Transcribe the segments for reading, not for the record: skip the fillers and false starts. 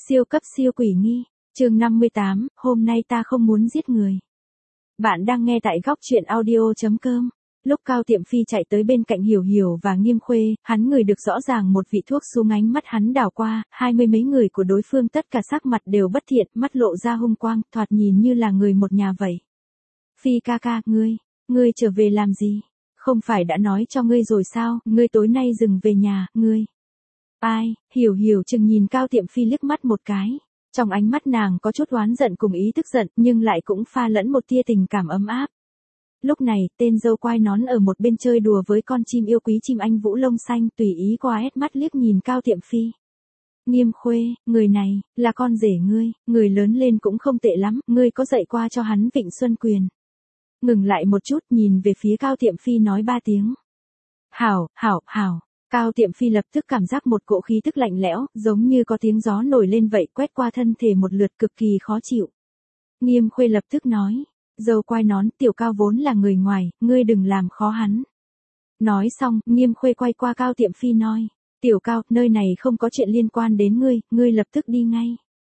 Siêu cấp siêu quỷ nghi, chương 58, hôm nay ta không muốn giết người. Bạn đang nghe tại góc truyện audio.com. Lúc Cao Tiệm Phi chạy tới bên cạnh Hiểu Hiểu và Nghiêm Khuê, hắn ngửi được rõ ràng một vị thuốc xuống, ánh mắt hắn đảo qua, 20 mấy người của đối phương tất cả sắc mặt đều bất thiện, mắt lộ ra hung quang, thoạt nhìn như là người một nhà vậy. Phi ca ca, ngươi trở về làm gì? Không phải đã nói cho ngươi rồi sao, ngươi tối nay dừng về nhà, ngươi. Ai? Hiểu Hiểu chừng nhìn Cao Tiệm Phi liếc mắt một cái. Trong ánh mắt nàng có chút oán giận cùng ý tức giận, nhưng lại cũng pha lẫn một tia tình cảm ấm áp. Lúc này, tên dâu quai nón ở một bên chơi đùa với con chim yêu quý chim anh vũ lông xanh, tùy ý qua hét mắt liếc nhìn Cao Tiệm Phi. Nghiêm Khuê, người này, là con rể ngươi, người lớn lên cũng không tệ lắm, ngươi có dạy qua cho hắn Vịnh Xuân Quyền. Ngừng lại một chút, nhìn về phía Cao Tiệm Phi nói 3 tiếng. Hảo. Cao Tiệm Phi lập tức cảm giác một cỗ khí tức lạnh lẽo, giống như có tiếng gió nổi lên vậy, quét qua thân thể một lượt, cực kỳ khó chịu. Nghiêm Khuê lập tức nói, dâu quai nón, tiểu Cao vốn là người ngoài, ngươi đừng làm khó hắn. Nói xong, Nghiêm Khuê quay qua Cao Tiệm Phi nói, tiểu Cao, nơi này không có chuyện liên quan đến ngươi lập tức đi ngay.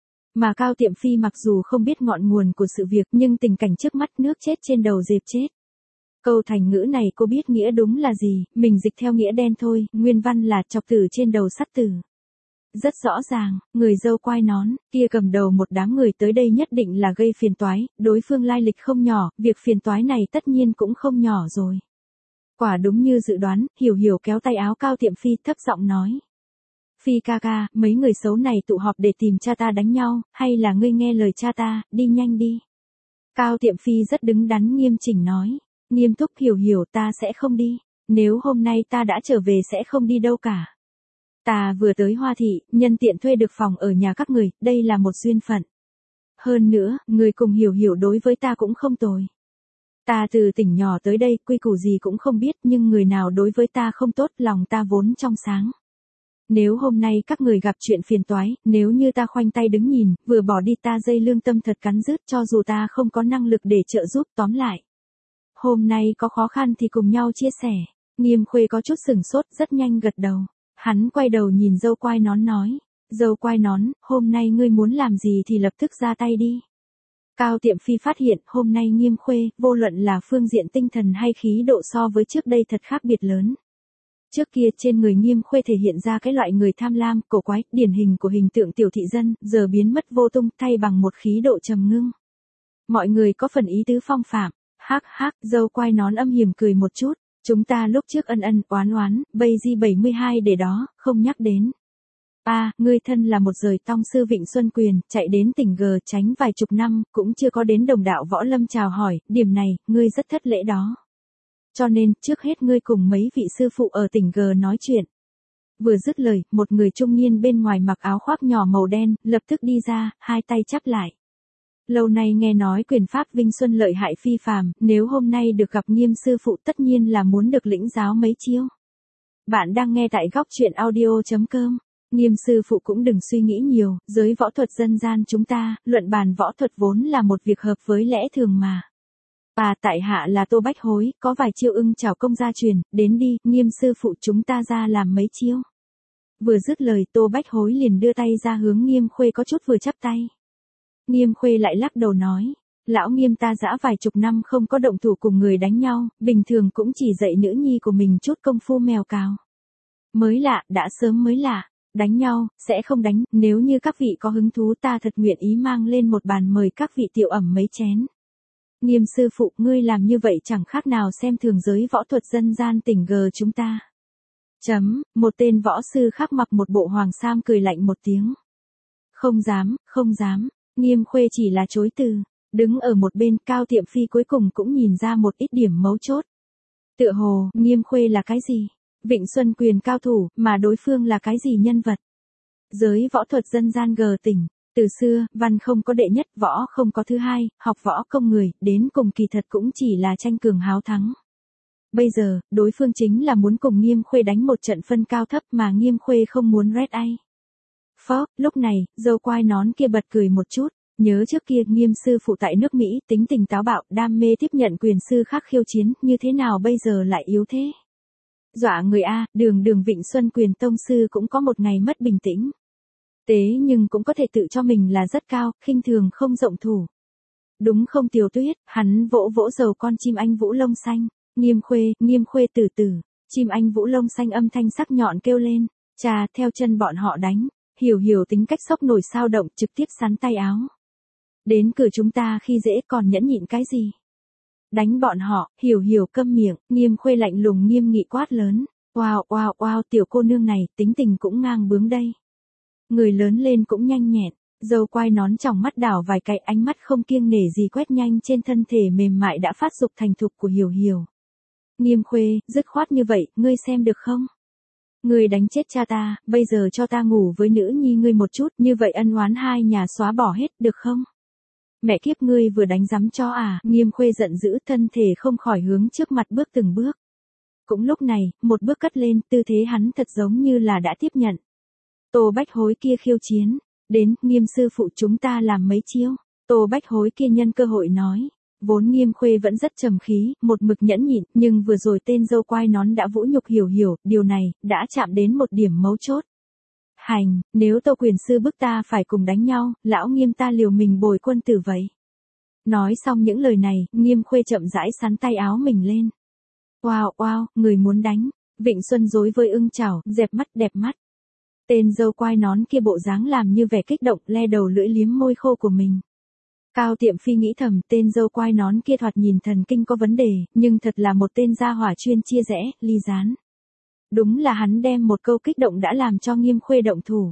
Mà Cao Tiệm Phi mặc dù không biết ngọn nguồn của sự việc, nhưng tình cảnh trước mắt, nước chết trên đầu dẹp chết. Câu thành ngữ này cô biết nghĩa đúng là gì, mình dịch theo nghĩa đen thôi, nguyên văn là chọc tử trên đầu sắt tử. Rất rõ ràng, người dâu quai nón, kia cầm đầu một đám người tới đây nhất định là gây phiền toái, đối phương lai lịch không nhỏ, việc phiền toái này tất nhiên cũng không nhỏ rồi. Quả đúng như dự đoán, Hiểu Hiểu kéo tay áo Cao Tiệm Phi thấp giọng nói. Phi ca ca, mấy người xấu này tụ họp để tìm cha ta đánh nhau, hay là ngươi nghe lời cha ta, đi nhanh đi. Cao Tiệm Phi rất đứng đắn nghiêm chỉnh nói. Nghiêm túc, Hiểu, ta sẽ không đi. Nếu hôm nay ta đã trở về sẽ không đi đâu cả. Ta vừa tới Hoa Thị, nhân tiện thuê được phòng ở nhà các người, đây là một duyên phận. Hơn nữa, người cùng Hiểu đối với ta cũng không tồi. Ta từ tỉnh nhỏ tới đây, quy củ gì cũng không biết, nhưng người nào đối với ta không tốt, lòng ta vốn trong sáng. Nếu hôm nay các người gặp chuyện phiền toái, nếu như ta khoanh tay đứng nhìn, vừa bỏ đi ta dây lương tâm thật cắn rứt, cho dù ta không có năng lực để trợ giúp, tóm lại. Hôm nay có khó khăn thì cùng nhau chia sẻ. Nghiêm Khuê có chút sừng sốt, rất nhanh gật đầu. Hắn quay đầu nhìn dâu quai nón nói. Dâu quai nón, hôm nay ngươi muốn làm gì thì lập tức ra tay đi. Cao Tiệm Phi phát hiện hôm nay Nghiêm Khuê, vô luận là phương diện tinh thần hay khí độ so với trước đây thật khác biệt lớn. Trước kia trên người Nghiêm Khuê thể hiện ra cái loại người tham lam, cổ quái, điển hình của hình tượng tiểu thị dân, giờ biến mất vô tung, thay bằng một khí độ trầm ngưng. Mọi người có phần ý tứ phong phạm. Hắc, dâu quai nón âm hiểm cười một chút, chúng ta lúc trước ân oán, bây di 72 để đó, không nhắc đến. Ngươi thân là một rời tông sư Vịnh Xuân Quyền, chạy đến tỉnh G tránh vài chục năm, cũng chưa có đến đồng đạo võ lâm chào hỏi, điểm này, ngươi rất thất lễ đó. Cho nên, trước hết ngươi cùng mấy vị sư phụ ở tỉnh G nói chuyện. Vừa dứt lời, một người trung niên bên ngoài mặc áo khoác nhỏ màu đen, lập tức đi ra, hai tay chắp lại. Lâu nay nghe nói quyền pháp Vinh Xuân lợi hại phi phàm, nếu hôm nay được gặp Nghiêm sư phụ tất nhiên là muốn được lĩnh giáo mấy chiêu. Bạn đang nghe tại góc truyện audio.com. Nghiêm sư phụ cũng đừng suy nghĩ nhiều, giới võ thuật dân gian chúng ta, luận bàn võ thuật vốn là một việc hợp với lẽ thường mà. Tại hạ là Tô Bách Hối, có vài chiêu ưng chào công gia truyền, đến đi, Nghiêm sư phụ chúng ta ra làm mấy chiêu. Vừa dứt lời Tô Bách Hối liền đưa tay ra hướng Nghiêm Khuê có chút vừa chắp tay. Nghiêm Khuê lại lắc đầu nói, lão Nghiêm ta dã vài chục năm không có động thủ cùng người đánh nhau, bình thường cũng chỉ dạy nữ nhi của mình chút công phu mèo cào. Mới lạ, đã sớm mới lạ, đánh nhau, sẽ không đánh, nếu như các vị có hứng thú ta thật nguyện ý mang lên một bàn mời các vị tiểu ẩm mấy chén. Nghiêm sư phụ, ngươi làm như vậy chẳng khác nào xem thường giới võ thuật dân gian tỉnh G chúng ta. Một tên võ sư khác mặc một bộ hoàng sam cười lạnh một tiếng. Không dám. Nghiêm Khuê chỉ là chối từ, đứng ở một bên Cao Tiệm Phi cuối cùng cũng nhìn ra một ít điểm mấu chốt. Tựa hồ, Nghiêm Khuê là cái gì? Vịnh Xuân Quyền cao thủ, mà đối phương là cái gì nhân vật? Giới võ thuật dân gian G tỉnh, từ xưa, văn không có đệ nhất, võ không có thứ hai, học võ công người, đến cùng kỳ thật cũng chỉ là tranh cường háo thắng. Bây giờ, đối phương chính là muốn cùng Nghiêm Khuê đánh một trận phân cao thấp mà Nghiêm Khuê không muốn red ai. Lúc này, dâu quai nón kia bật cười một chút, nhớ trước kia Nghiêm sư phụ tại nước Mỹ, tính tình táo bạo, đam mê tiếp nhận quyền sư khác khiêu chiến, như thế nào bây giờ lại yếu thế? Dọa người a, đường Vịnh Xuân Quyền tông sư cũng có một ngày mất bình tĩnh. Tế nhưng cũng có thể tự cho mình là rất cao, khinh thường không rộng thủ. Đúng không Tiểu Tuyết, hắn vỗ vỗ đầu con chim anh vũ lông xanh. Nghiêm khuê từ từ. Chim anh vũ lông xanh âm thanh sắc nhọn kêu lên. Chà, theo chân bọn họ đánh. Hiểu hiểu tính cách sốc nổi sao động trực tiếp sắn tay áo. Đến cửa chúng ta khi dễ còn nhẫn nhịn cái gì? Đánh bọn họ, hiểu hiểu câm miệng, Nghiêm khuê lạnh lùng nghiêm nghị quát lớn. Wow, tiểu cô nương này, tính tình cũng ngang bướng đây. Người lớn lên cũng nhanh nhẹn, dâu quai nón trong mắt đảo vài cái ánh mắt không kiêng nể gì quét nhanh trên thân thể mềm mại đã phát dục thành thục của hiểu hiểu. Nghiêm khuê, dứt khoát như vậy, ngươi xem được không? Ngươi đánh chết cha ta, bây giờ cho ta ngủ với nữ nhi ngươi một chút, như vậy ân oán hai nhà xóa bỏ hết, được không? Mẹ kiếp ngươi vừa đánh giấm cho à, Nghiêm khuê giận dữ thân thể không khỏi hướng trước mặt bước từng bước. Cũng lúc này, một bước cất lên, tư thế hắn thật giống như là đã tiếp nhận. Tô Bách Hối kia khiêu chiến. Đến, Nghiêm sư phụ chúng ta làm mấy chiêu. Tô Bách Hối kia nhân cơ hội nói. Vốn Nghiêm khuê vẫn rất trầm khí, một mực nhẫn nhịn, nhưng vừa rồi tên dâu quai nón đã vũ nhục hiểu hiểu, điều này, đã chạm đến một điểm mấu chốt. Hành, nếu Tô quyền sư bức ta phải cùng đánh nhau, lão Nghiêm ta liều mình bồi quân tử vậy. Nói xong những lời này, Nghiêm khuê chậm rãi sắn tay áo mình lên. Wow, người muốn đánh. Vịnh Xuân dối với ưng chảo, dẹp mắt đẹp mắt. Tên dâu quai nón kia bộ dáng làm như vẻ kích động, le đầu lưỡi liếm môi khô của mình. Cao Tiệm Phi nghĩ thầm, tên dâu quai nón kia thoạt nhìn thần kinh có vấn đề, nhưng thật là một tên gia hỏa chuyên chia rẽ, ly gián. Đúng là hắn đem một câu kích động đã làm cho Nghiêm khuê động thủ.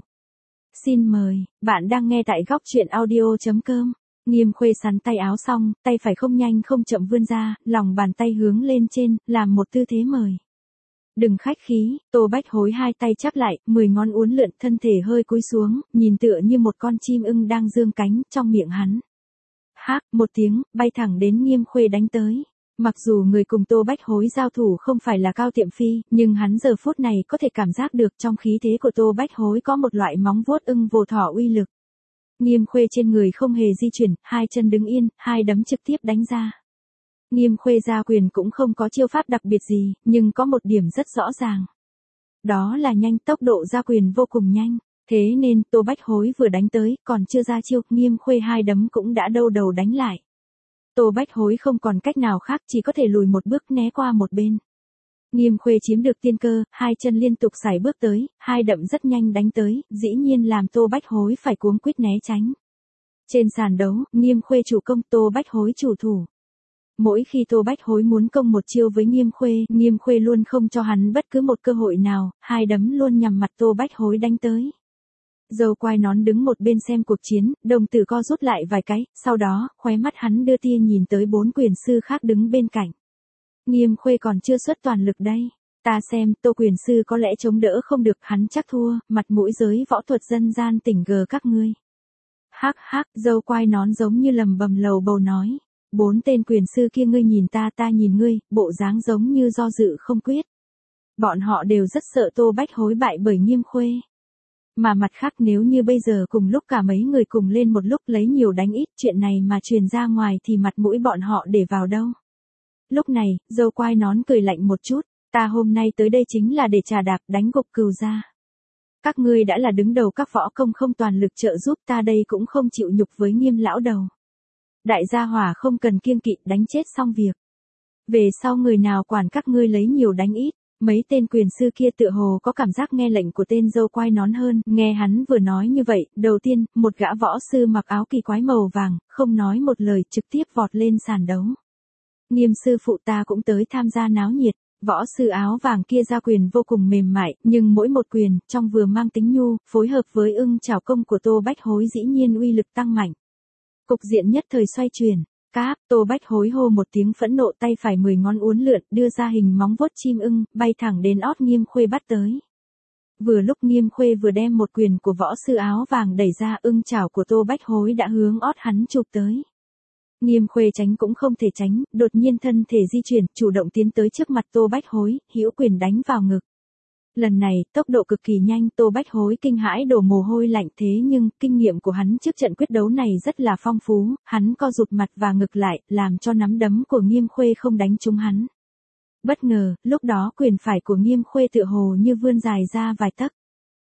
Xin mời, bạn đang nghe tại góc truyện audio.com. Nghiêm khuê sắn tay áo xong, tay phải không nhanh không chậm vươn ra, lòng bàn tay hướng lên trên, làm một tư thế mời. Đừng khách khí, Tô Bách Hối hai tay chắp lại, 10 ngón uốn lượn thân thể hơi cúi xuống, nhìn tựa như một con chim ưng đang dương cánh, trong miệng hắn. Hác, một tiếng, bay thẳng đến Nghiêm khuê đánh tới. Mặc dù người cùng Tô Bách Hối giao thủ không phải là Cao Tiệm Phi, nhưng hắn giờ phút này có thể cảm giác được trong khí thế của Tô Bách Hối có một loại móng vuốt ưng vồ thỏ uy lực. Nghiêm khuê trên người không hề di chuyển, hai chân đứng yên, hai đấm trực tiếp đánh ra. Nghiêm khuê ra quyền cũng không có chiêu pháp đặc biệt gì, nhưng có một điểm rất rõ ràng. Đó là nhanh, tốc độ ra quyền vô cùng nhanh. Thế nên Tô Bách Hối vừa đánh tới, còn chưa ra chiêu, Nghiêm khuê hai đấm cũng đã đâu đầu đánh lại. Tô Bách Hối không còn cách nào khác, chỉ có thể lùi một bước né qua một bên. Nghiêm khuê chiếm được tiên cơ, hai chân liên tục sải bước tới, hai đậm rất nhanh đánh tới, dĩ nhiên làm Tô Bách Hối phải cuống quýt né tránh. Trên sàn đấu, Nghiêm khuê chủ công, Tô Bách Hối chủ thủ. Mỗi khi Tô Bách Hối muốn công một chiêu với Nghiêm khuê luôn không cho hắn bất cứ một cơ hội nào, hai đấm luôn nhằm mặt Tô Bách Hối đánh tới. Dâu quai nón đứng một bên xem cuộc chiến, đồng tử co rút lại vài cái, sau đó, khóe mắt hắn đưa tia nhìn tới 4 quyền sư khác đứng bên cạnh. Nghiêm khuê còn chưa xuất toàn lực đây. Ta xem, Tô quyền sư có lẽ chống đỡ không được, hắn chắc thua, mặt mũi giới võ thuật dân gian tỉnh gờ các ngươi. Hắc, dâu quai nón giống như lầm bầm lầu bầu nói. 4 tên quyền sư kia ngươi nhìn ta nhìn ngươi, bộ dáng giống như do dự không quyết. Bọn họ đều rất sợ Tô Bách Hối bại bởi Nghiêm khuê. Mà mặt khác nếu như bây giờ cùng lúc cả mấy người cùng lên một lúc lấy nhiều đánh ít, chuyện này mà truyền ra ngoài thì mặt mũi bọn họ để vào đâu. Lúc này, dâu quai nón cười lạnh một chút, ta hôm nay tới đây chính là để trà đạp đánh gục Cừu gia. Các ngươi đã là đứng đầu các võ công không toàn lực trợ giúp ta đây cũng không chịu nhục với Nghiêm lão đầu. Đại gia hỏa không cần kiêng kỵ đánh chết xong việc. Về sau người nào quản các ngươi lấy nhiều đánh ít. Mấy tên quyền sư kia tựa hồ có cảm giác nghe lệnh của tên dâu quai nón hơn, nghe hắn vừa nói như vậy, đầu tiên, một gã võ sư mặc áo kỳ quái màu vàng, không nói một lời trực tiếp vọt lên sàn đấu. Nghiêm sư phụ ta cũng tới tham gia náo nhiệt, võ sư áo vàng kia ra quyền vô cùng mềm mại, nhưng mỗi một quyền, trong vừa mang tính nhu, phối hợp với ưng chảo công của Tô Bách Hối dĩ nhiên uy lực tăng mạnh. Cục diện nhất thời xoay chuyển. Cáp, Tô Bách Hối hô một tiếng phẫn nộ, tay phải 10 ngón uốn lượn, đưa ra hình móng vuốt chim ưng, bay thẳng đến ót Nghiêm khuê bắt tới. Vừa lúc Nghiêm khuê vừa đem một quyền của võ sư áo vàng đẩy ra, ưng chảo của Tô Bách Hối đã hướng ót hắn chụp tới. Nghiêm khuê tránh cũng không thể tránh, đột nhiên thân thể di chuyển, chủ động tiến tới trước mặt Tô Bách Hối, hữu quyền đánh vào ngực. Lần này, tốc độ cực kỳ nhanh, Tô Bách Hối kinh hãi đổ mồ hôi lạnh, thế nhưng, kinh nghiệm của hắn trước trận quyết đấu này rất là phong phú, hắn co rụt mặt và ngực lại, làm cho nắm đấm của Nghiêm khuê không đánh trúng hắn. Bất ngờ, lúc đó quyền phải của Nghiêm khuê tựa hồ như vươn dài ra vài tấc.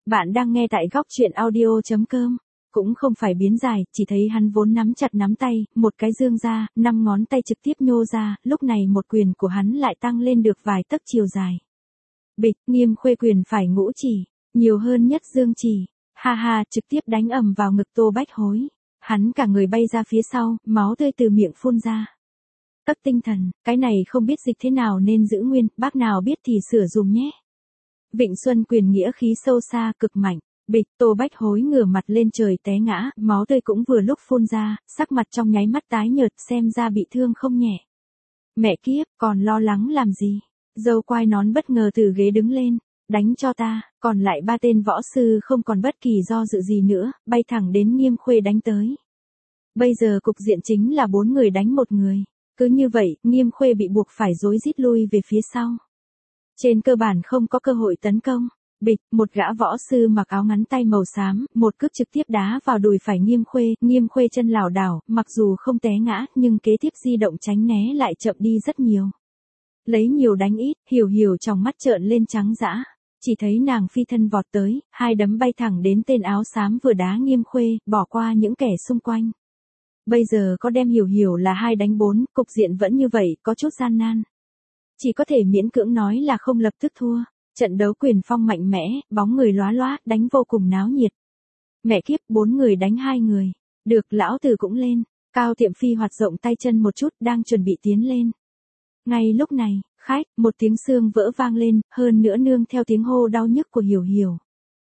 Bạn đang nghe tại góc chuyện audio.com. Cũng không phải biến dài, chỉ thấy hắn vốn nắm chặt nắm tay, một cái dương ra, 5 ngón tay trực tiếp nhô ra, lúc này một quyền của hắn lại tăng lên được vài tấc chiều dài. Bịch, Nghiêm Khuê quyền phải ngũ chỉ, nhiều hơn nhất dương chỉ. Ha ha, trực tiếp đánh ầm vào ngực Tô Bách Hối. Hắn cả người bay ra phía sau, máu tươi từ miệng phun ra. Tất tinh thần, cái này không biết dịch thế nào nên giữ nguyên, bác nào biết thì sửa dùm nhé. Vịnh Xuân quyền nghĩa khí sâu xa, cực mạnh. Bịch, Tô Bách Hối ngửa mặt lên trời té ngã, máu tươi cũng vừa lúc phun ra, sắc mặt trong nháy mắt tái nhợt, xem ra bị thương không nhẹ. Mẹ kiếp, còn lo lắng làm gì? Dâu quai nón bất ngờ từ ghế đứng lên. Đánh cho ta, còn lại 3 tên võ sư không còn bất kỳ do dự gì nữa, bay thẳng đến Nghiêm Khuê đánh tới. Bây giờ cục diện chính là 4 người đánh 1 người. Cứ như vậy, Nghiêm Khuê bị buộc phải rối rít lui về phía sau. Trên cơ bản không có cơ hội tấn công. Bịch, một gã võ sư mặc áo ngắn tay màu xám, một cước trực tiếp đá vào đùi phải Nghiêm Khuê chân lảo đảo, mặc dù không té ngã, nhưng kế tiếp di động tránh né lại chậm đi rất nhiều. Lấy nhiều đánh ít, Hiểu trong mắt trợn lên trắng dã. Chỉ thấy nàng phi thân vọt tới, 2 đấm bay thẳng đến tên áo xám vừa đá Nghiêm Khuê, bỏ qua những kẻ xung quanh. Bây giờ có đem Hiểu là 2 đánh 4, cục diện vẫn như vậy, có chút gian nan. Chỉ có thể miễn cưỡng nói là không lập tức thua. Trận đấu quyền phong mạnh mẽ, bóng người lóa loá, đánh vô cùng náo nhiệt. Mẹ kiếp, 4 người đánh 2 người. Được, lão tử cũng lên. Cao Tiệm Phi hoạt rộng tay chân một chút, đang chuẩn bị tiến lên. Ngay lúc này, khách, một tiếng xương vỡ vang lên, hơn nữa nương theo tiếng hô đau nhức của Hiểu.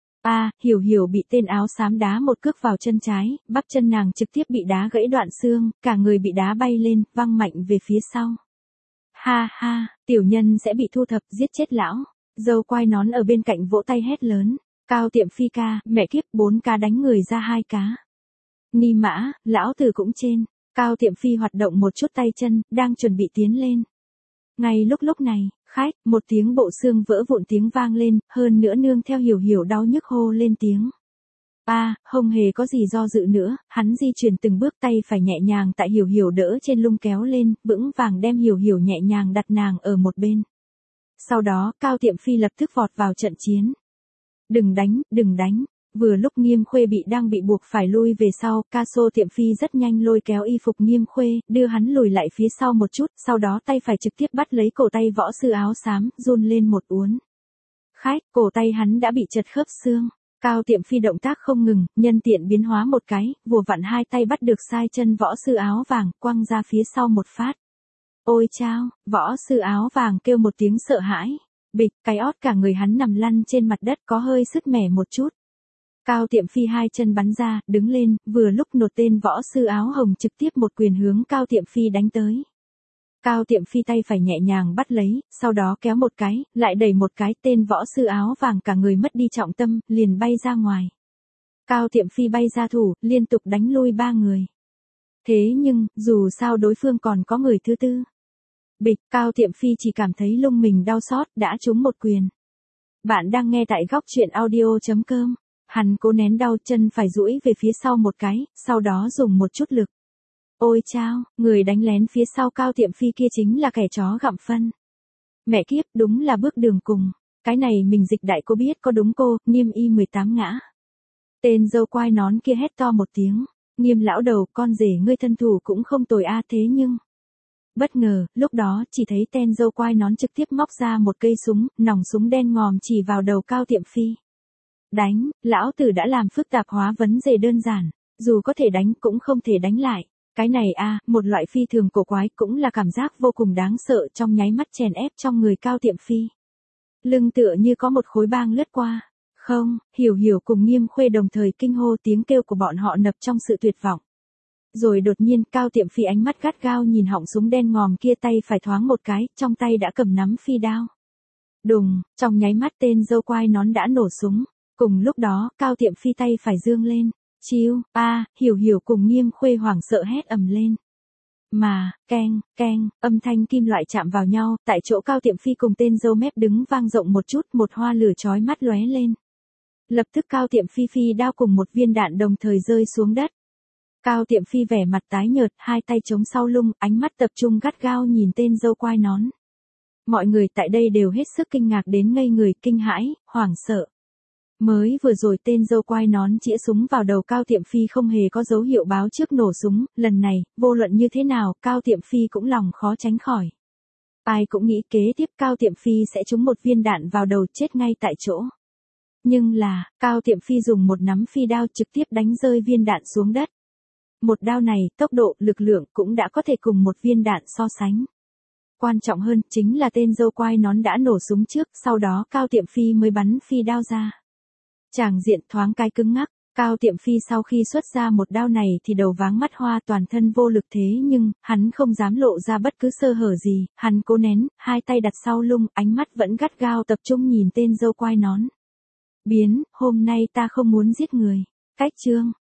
Hiểu bị tên áo xám đá một cước vào chân trái, bắp chân nàng trực tiếp bị đá gãy đoạn xương, cả người bị đá bay lên, văng mạnh về phía sau. Ha ha, tiểu nhân sẽ bị thu thập, giết chết lão. Dâu quai nón ở bên cạnh vỗ tay hét lớn. Cao Tiệm Phi ca, mẹ kiếp, 4 cá đánh người ra 2 cá. Ni mã, lão tử cũng trên. Cao Tiệm Phi hoạt động một chút tay chân, đang chuẩn bị tiến lên. Ngay lúc này, khách, một tiếng bộ xương vỡ vụn tiếng vang lên, hơn nữa nương theo Hiểu đau nhức hô lên tiếng. Không hề có gì do dự nữa, hắn di chuyển từng bước, tay phải nhẹ nhàng tại Hiểu đỡ trên lưng kéo lên, vững vàng đem Hiểu nhẹ nhàng đặt nàng ở một bên. Sau đó, Cao Tiệm Phi lập tức vọt vào trận chiến. Đừng đánh. Vừa lúc Nghiêm Khuê đang bị buộc phải lui về sau, Cao Tiệm Phi rất nhanh lôi kéo y phục Nghiêm Khuê, đưa hắn lùi lại phía sau một chút, sau đó tay phải trực tiếp bắt lấy cổ tay võ sư áo xám, run lên một uốn. Khách, cổ tay hắn đã bị chật khớp xương. Cao Tiệm Phi động tác không ngừng, nhân tiện biến hóa một cái, vùa vặn 2 tay bắt được sai chân võ sư áo vàng, quăng ra phía sau một phát. Ôi chao, võ sư áo vàng kêu một tiếng sợ hãi. Bịch, cái ót cả người hắn nằm lăn trên mặt đất có hơi sứt mẻ một chút. Cao Tiệm Phi 2 chân bắn ra, đứng lên, vừa lúc nột tên võ sư áo hồng trực tiếp một quyền hướng Cao Tiệm Phi đánh tới. Cao Tiệm Phi tay phải nhẹ nhàng bắt lấy, sau đó kéo một cái, lại đẩy một cái, tên võ sư áo vàng cả người mất đi trọng tâm, liền bay ra ngoài. Cao Tiệm Phi bay ra thủ, liên tục đánh lui 3 người. Thế nhưng, dù sao đối phương còn có người thứ tư. Bịch, Cao Tiệm Phi chỉ cảm thấy lưng mình đau xót, đã trúng một quyền. Bạn đang nghe tại góc chuyện audio.com. Hắn cố nén đau, chân phải duỗi về phía sau một cái, sau đó dùng một chút lực. Ôi chao, người đánh lén phía sau Cao Tiệm Phi kia chính là kẻ chó gặm phân. Mẹ kiếp, đúng là bước đường cùng. Cái này mình dịch đại cô biết có đúng cô, Nghiêm y 18 ngã. Tên dâu quai nón kia hét to một tiếng. Nghiêm lão đầu, con rể ngươi thân thủ cũng không tồi thế nhưng. Bất ngờ, lúc đó chỉ thấy tên dâu quai nón trực tiếp móc ra một cây súng, nòng súng đen ngòm chỉ vào đầu Cao Tiệm Phi. Đánh, lão tử đã làm phức tạp hóa vấn đề đơn giản, dù có thể đánh cũng không thể đánh lại. Cái này một loại phi thường cổ quái, cũng là cảm giác vô cùng đáng sợ, trong nháy mắt chèn ép trong người Cao Tiệm Phi. Lưng tựa như có một khối băng lướt qua. Không, Hiểu cùng Nghiêm Khuê đồng thời kinh hô, tiếng kêu của bọn họ nập trong sự tuyệt vọng. Rồi đột nhiên Cao Tiệm Phi ánh mắt gắt gao nhìn họng súng đen ngòm kia, tay phải thoáng một cái, trong tay đã cầm nắm phi đao. Đùng, trong nháy mắt tên dâu quai nón đã nổ súng. Cùng lúc đó, Cao Tiệm Phi tay phải dương lên. Chiêu, Hiểu cùng Nghiêm Khuê hoảng sợ hét ầm lên. Mà, keng, âm thanh kim loại chạm vào nhau, tại chỗ Cao Tiệm Phi cùng tên dâu mép đứng vang rộng một chút, một hoa lửa chói mắt lóe lên. Lập tức Cao Tiệm Phi phi đao cùng một viên đạn đồng thời rơi xuống đất. Cao Tiệm Phi vẻ mặt tái nhợt, 2 tay chống sau lưng, ánh mắt tập trung gắt gao nhìn tên dâu quai nón. Mọi người tại đây đều hết sức kinh ngạc đến ngây người, kinh hãi, hoảng sợ. Mới vừa rồi tên dâu quai nón chĩa súng vào đầu Cao Tiệm Phi không hề có dấu hiệu báo trước nổ súng, lần này, vô luận như thế nào, Cao Tiệm Phi cũng lòng khó tránh khỏi. Ai cũng nghĩ kế tiếp Cao Tiệm Phi sẽ trúng một viên đạn vào đầu chết ngay tại chỗ. Nhưng là, Cao Tiệm Phi dùng một nắm phi đao trực tiếp đánh rơi viên đạn xuống đất. Một đao này, tốc độ, lực lượng cũng đã có thể cùng một viên đạn so sánh. Quan trọng hơn, chính là tên dâu quai nón đã nổ súng trước, sau đó Cao Tiệm Phi mới bắn phi đao ra. Tràng diện thoáng cái cứng ngắc, Cao Tiệm Phi sau khi xuất ra một đao này thì đầu váng mắt hoa toàn thân vô lực thế nhưng, hắn không dám lộ ra bất cứ sơ hở gì, hắn cố nén, hai tay đặt sau lưng, ánh mắt vẫn gắt gao tập trung nhìn tên dâu quai nón. Biến, hôm nay ta không muốn giết người. Cách chương